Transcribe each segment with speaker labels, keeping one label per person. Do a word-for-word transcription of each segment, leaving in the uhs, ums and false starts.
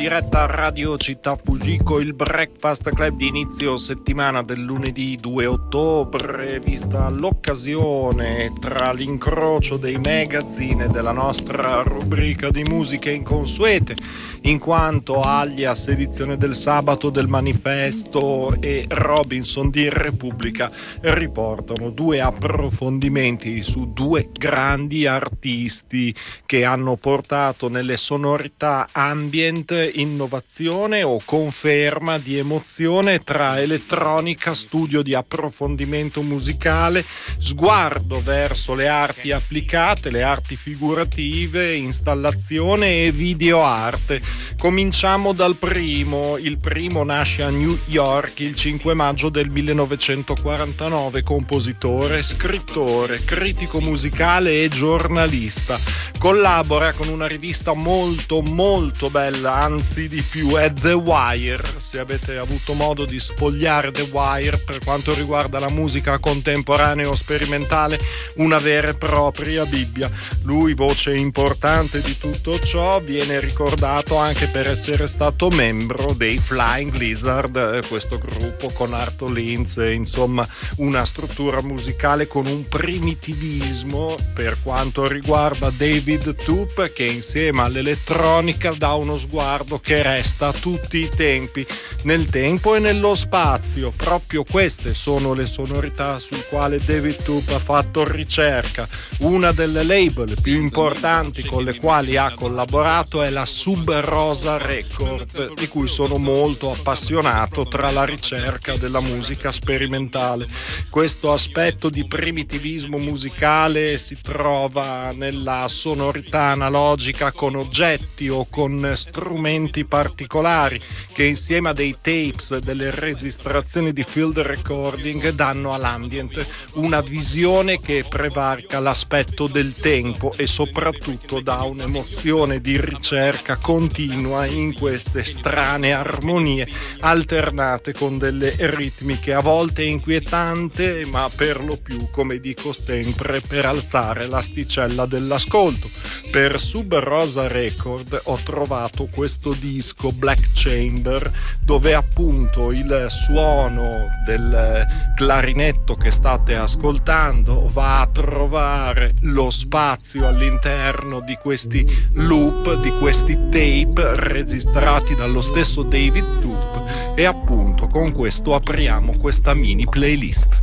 Speaker 1: diretta a Radio Città Fujiko, il Breakfast Club di inizio settimana del lunedì due ottobre, vista l'occasione tra l'incrocio dei magazine e della nostra rubrica di musiche inconsuete, in quanto alias edizione del sabato del Manifesto e Robinson di Repubblica riportano due approfondimenti su due grandi artisti che hanno portato nelle sonorità ambient innovazione o conferma di emozione tra elettronica, studio di approfondimento musicale, sguardo verso le arti applicate, le arti figurative, installazione e videoarte. Cominciamo dal primo. Il primo nasce a New York il cinque maggio del millenovecentoquarantanove, compositore, scrittore, critico musicale e giornalista. Collabora con una rivista molto molto bella, anzi di più, è The Wire. Se avete avuto modo di sfogliare The Wire per quanto riguarda la musica contemporanea o sperimentale, una vera e propria Bibbia. Lui, voce importante di tutto ciò, viene ricordato anche per essere stato membro dei Flying Lizard, questo gruppo con Arto Linz, insomma una struttura musicale con un primitivismo per quanto riguarda David Toop, che insieme all'elettronica dà uno sguardo che resta a tutti i tempi, nel tempo e nello spazio. Proprio queste sono le sonorità sul quale David Toop ha fatto ricerca. Una delle label più importanti con le quali ha collaborato è la Sub Rosa Record, di cui sono molto appassionato tra la ricerca della musica sperimentale. Questo aspetto di primitivismo musicale si trova nella sonorità analogica con oggetti o con strumenti particolari che insieme a dei tapes, delle registrazioni di field recording, danno all'ambient una visione che prevarica l'aspetto del tempo e soprattutto dà un'emozione di ricerca continua in queste strane armonie alternate con delle ritmiche a volte inquietanti, ma per lo più, come dico sempre, per alzare l'asticella dell'ascolto. Per Sub Rosa Record ho trovato questo disco Black Chamber, dove appunto il suono del clarinetto che state ascoltando va a trovare lo spazio all'interno di questi loop, di questi tape registrati dallo stesso David Toop, e appunto con questo apriamo questa mini playlist.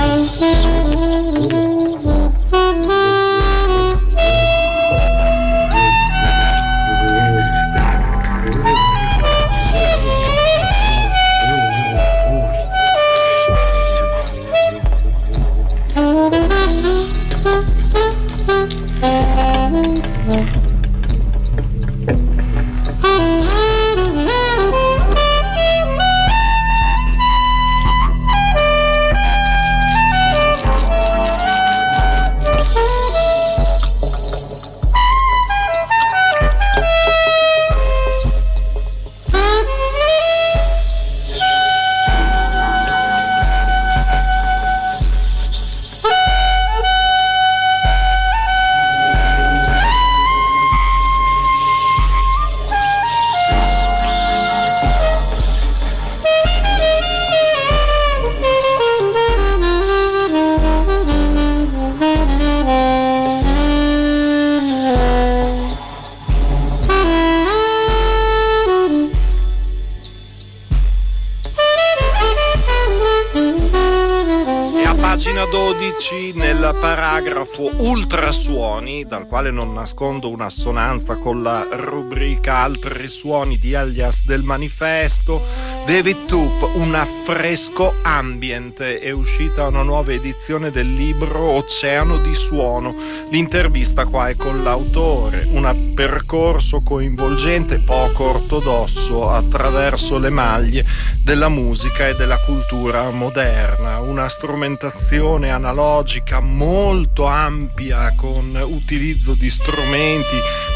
Speaker 1: dodici, nel paragrafo ultrasuoni, dal quale non nascondo un'assonanza con la rubrica altri suoni di alias del Manifesto, David Toop, un affresco ambient. È uscita una nuova edizione del libro Oceano di Suono. L'intervista qua è con l'autore, un percorso coinvolgente, poco ortodosso, attraverso le maglie della musica e della cultura moderna, una strumentazione analogica molto ampia con utilizzo di strumenti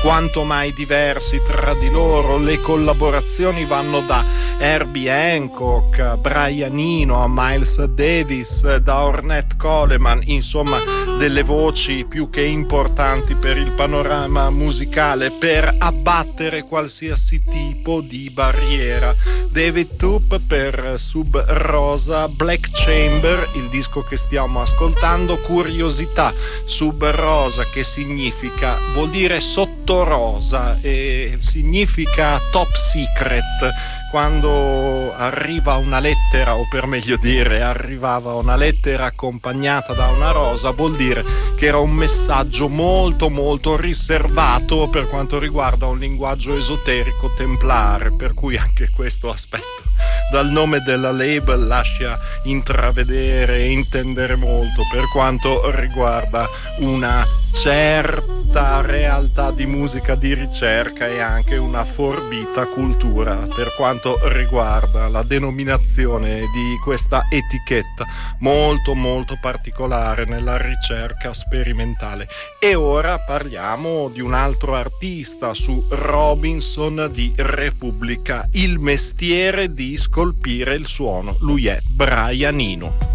Speaker 1: quanto mai diversi tra di loro. Le collaborazioni vanno da Herbie Hancock a Brian Eno a Miles Davis, da Ornette Coleman, insomma delle voci più che importanti per il panorama musicale, per abbattere qualsiasi tipo di barriera. David Toop per Sub Rosa, Black Chamber, il disco che stiamo ascoltando, curiosità, Sub Rosa che significa, vuol dire sotto rosa e significa top secret. Quando arriva una lettera, o per meglio dire arrivava una lettera accompagnata da una rosa, vuol dire che era un messaggio molto molto riservato per quanto riguarda un linguaggio esoterico templare, per cui anche questo aspetto dal nome della label lascia intravedere e intendere molto per quanto riguarda una certa realtà di musica di ricerca e anche una forbita cultura per quanto riguarda la denominazione di questa etichetta molto molto particolare nella ricerca sperimentale. E ora parliamo di un altro artista, su Robinson di Repubblica, il mestiere di scolpire il suono. Lui è Brian Eno.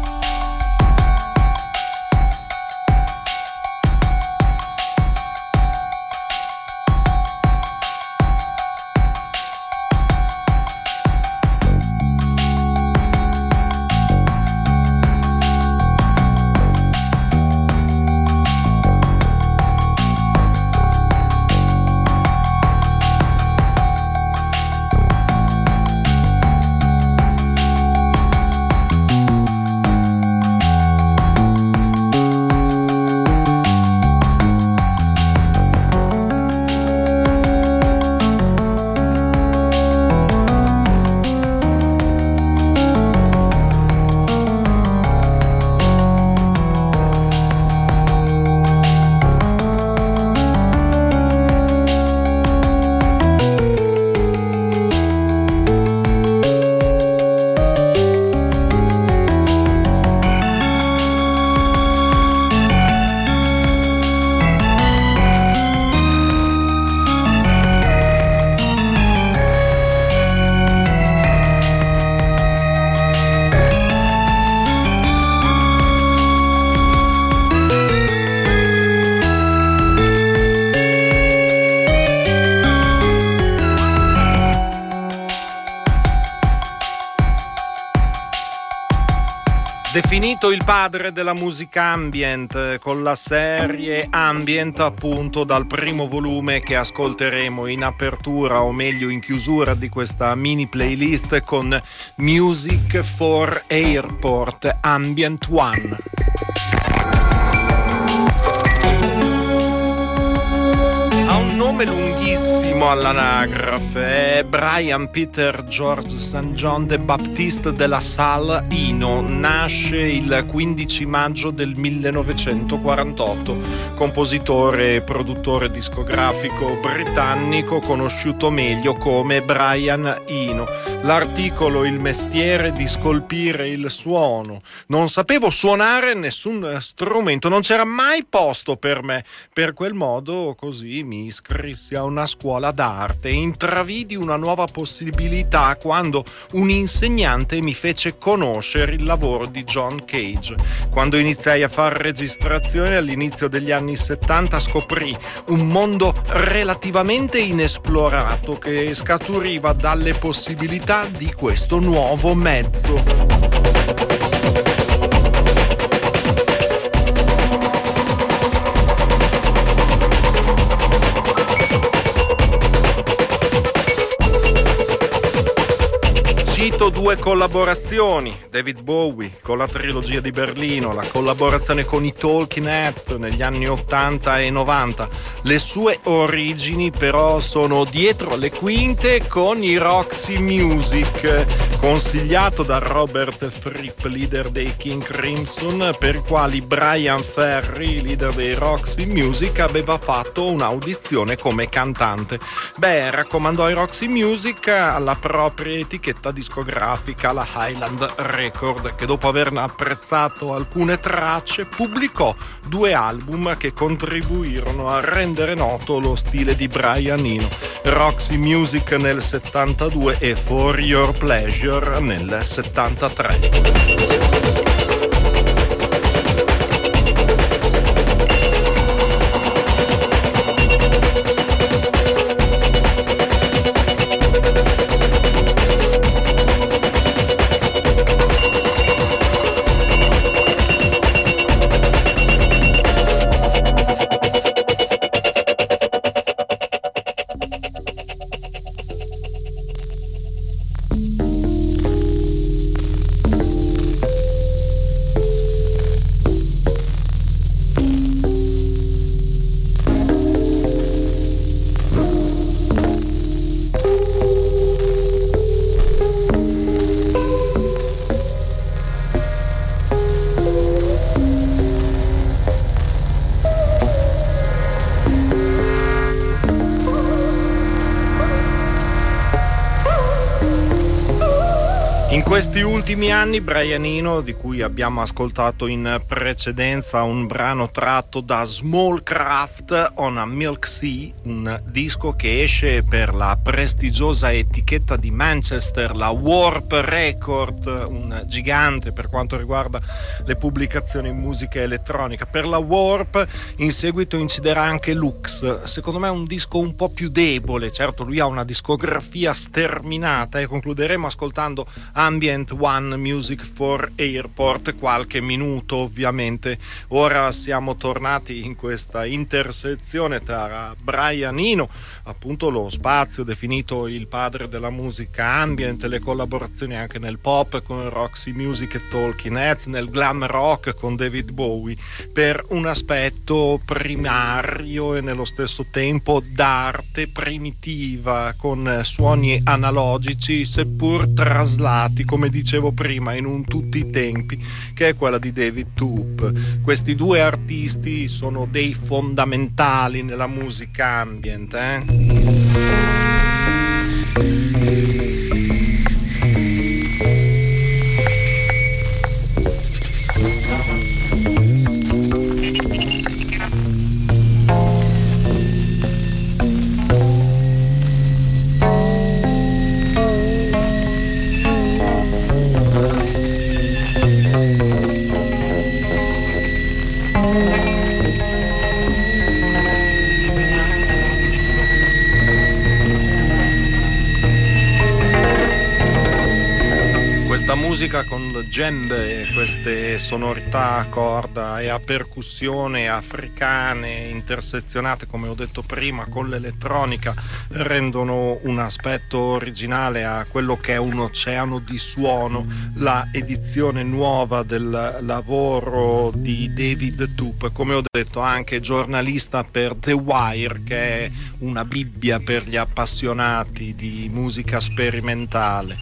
Speaker 1: Definito il padre della musica ambient con la serie Ambient, appunto dal primo volume che ascolteremo in apertura, o meglio in chiusura di questa mini playlist, con Music for Airport Ambient One. Nome lunghissimo all'anagrafe, è Brian Peter George Saint John de Baptiste de la Salle Eno. Nasce il quindici maggio del millenovecentoquarantotto, compositore e produttore discografico britannico, conosciuto meglio come Brian Eno. L'articolo Il mestiere di scolpire il suono. Non sapevo suonare nessun strumento, non c'era mai posto per me. Per quel modo così mi iscrissi a una scuola d'arte e intravidi una nuova possibilità quando un insegnante mi fece conoscere il lavoro di John Cage. Quando iniziai a fare registrazioni all'inizio degli anni settanta, scoprì un mondo relativamente inesplorato che scaturiva dalle possibilità di questo nuovo mezzo. Cito due collaborazioni: David Bowie con la trilogia di Berlino, la collaborazione con i Talking Heads negli anni ottanta e novanta. Le sue origini però sono dietro le quinte con i Roxy Music, consigliato da Robert Fripp, leader dei King Crimson, per i quali Brian Ferry, leader dei Roxy Music, aveva fatto un'audizione come cantante. Beh, raccomandò i Roxy Music alla propria etichetta discografica discografica, la Highland Record, che dopo averne apprezzato alcune tracce pubblicò due album che contribuirono a rendere noto lo stile di Brian Eno: Roxy Music nel settantadue e For Your Pleasure nel settantatré. In questi ultimi anni Brian Eno, di cui abbiamo ascoltato in precedenza un brano tratto da Small Craft on a Milk Sea, un disco che esce per la prestigiosa etichetta di Manchester, la Warp Record, un gigante per quanto riguarda le pubblicazioni in musica elettronica. Per la Warp in seguito inciderà anche Lux, secondo me un disco un po' più debole, certo lui ha una discografia sterminata, e concluderemo ascoltando Ambient One Music for Airport, qualche minuto ovviamente. Ora siamo tornati in questa intersezione tra Brian Eno, appunto lo spazio definito il padre della musica ambient, le collaborazioni anche nel pop con Roxy Music e Talking Heads, nel glam rock con David Bowie, per un aspetto primario e nello stesso tempo d'arte primitiva, con suoni analogici seppur traslati, come dicevo prima, in un tutti i tempi, che è quella di David Toop. Questi due artisti sono dei fondamentali nella musica ambient, eh? Questa musica con djembe, queste sonorità a corda e a percussione africane intersezionate, come ho detto prima, con l'elettronica, rendono un aspetto originale a quello che è un oceano di suono. La edizione nuova del lavoro di David Toop, come ho detto anche giornalista per The Wire, che è una bibbia per gli appassionati di musica sperimentale.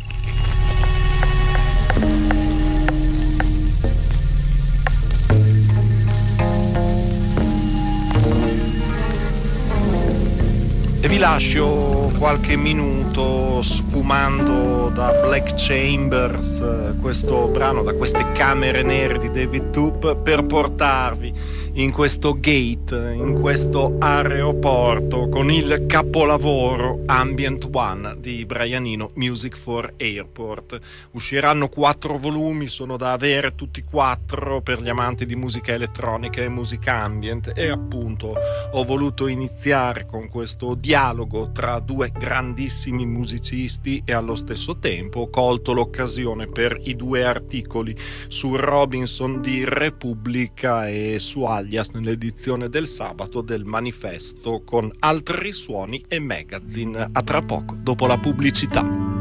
Speaker 1: E vi lascio qualche minuto sfumando da Black Chambers, questo brano, da queste camere nere di David Toop, per portarvi in questo gate, in questo aeroporto, con il capolavoro Ambient One di Brian Eno, Music for Airport. Usciranno quattro volumi, sono da avere tutti quattro per gli amanti di musica elettronica e musica ambient, e appunto ho voluto iniziare con questo dialogo tra due grandissimi musicisti, e allo stesso tempo ho colto l'occasione per i due articoli su Robinson di Repubblica e su Alias nell'edizione del sabato del Manifesto, con altri suoni e magazine. A tra poco, dopo la pubblicità.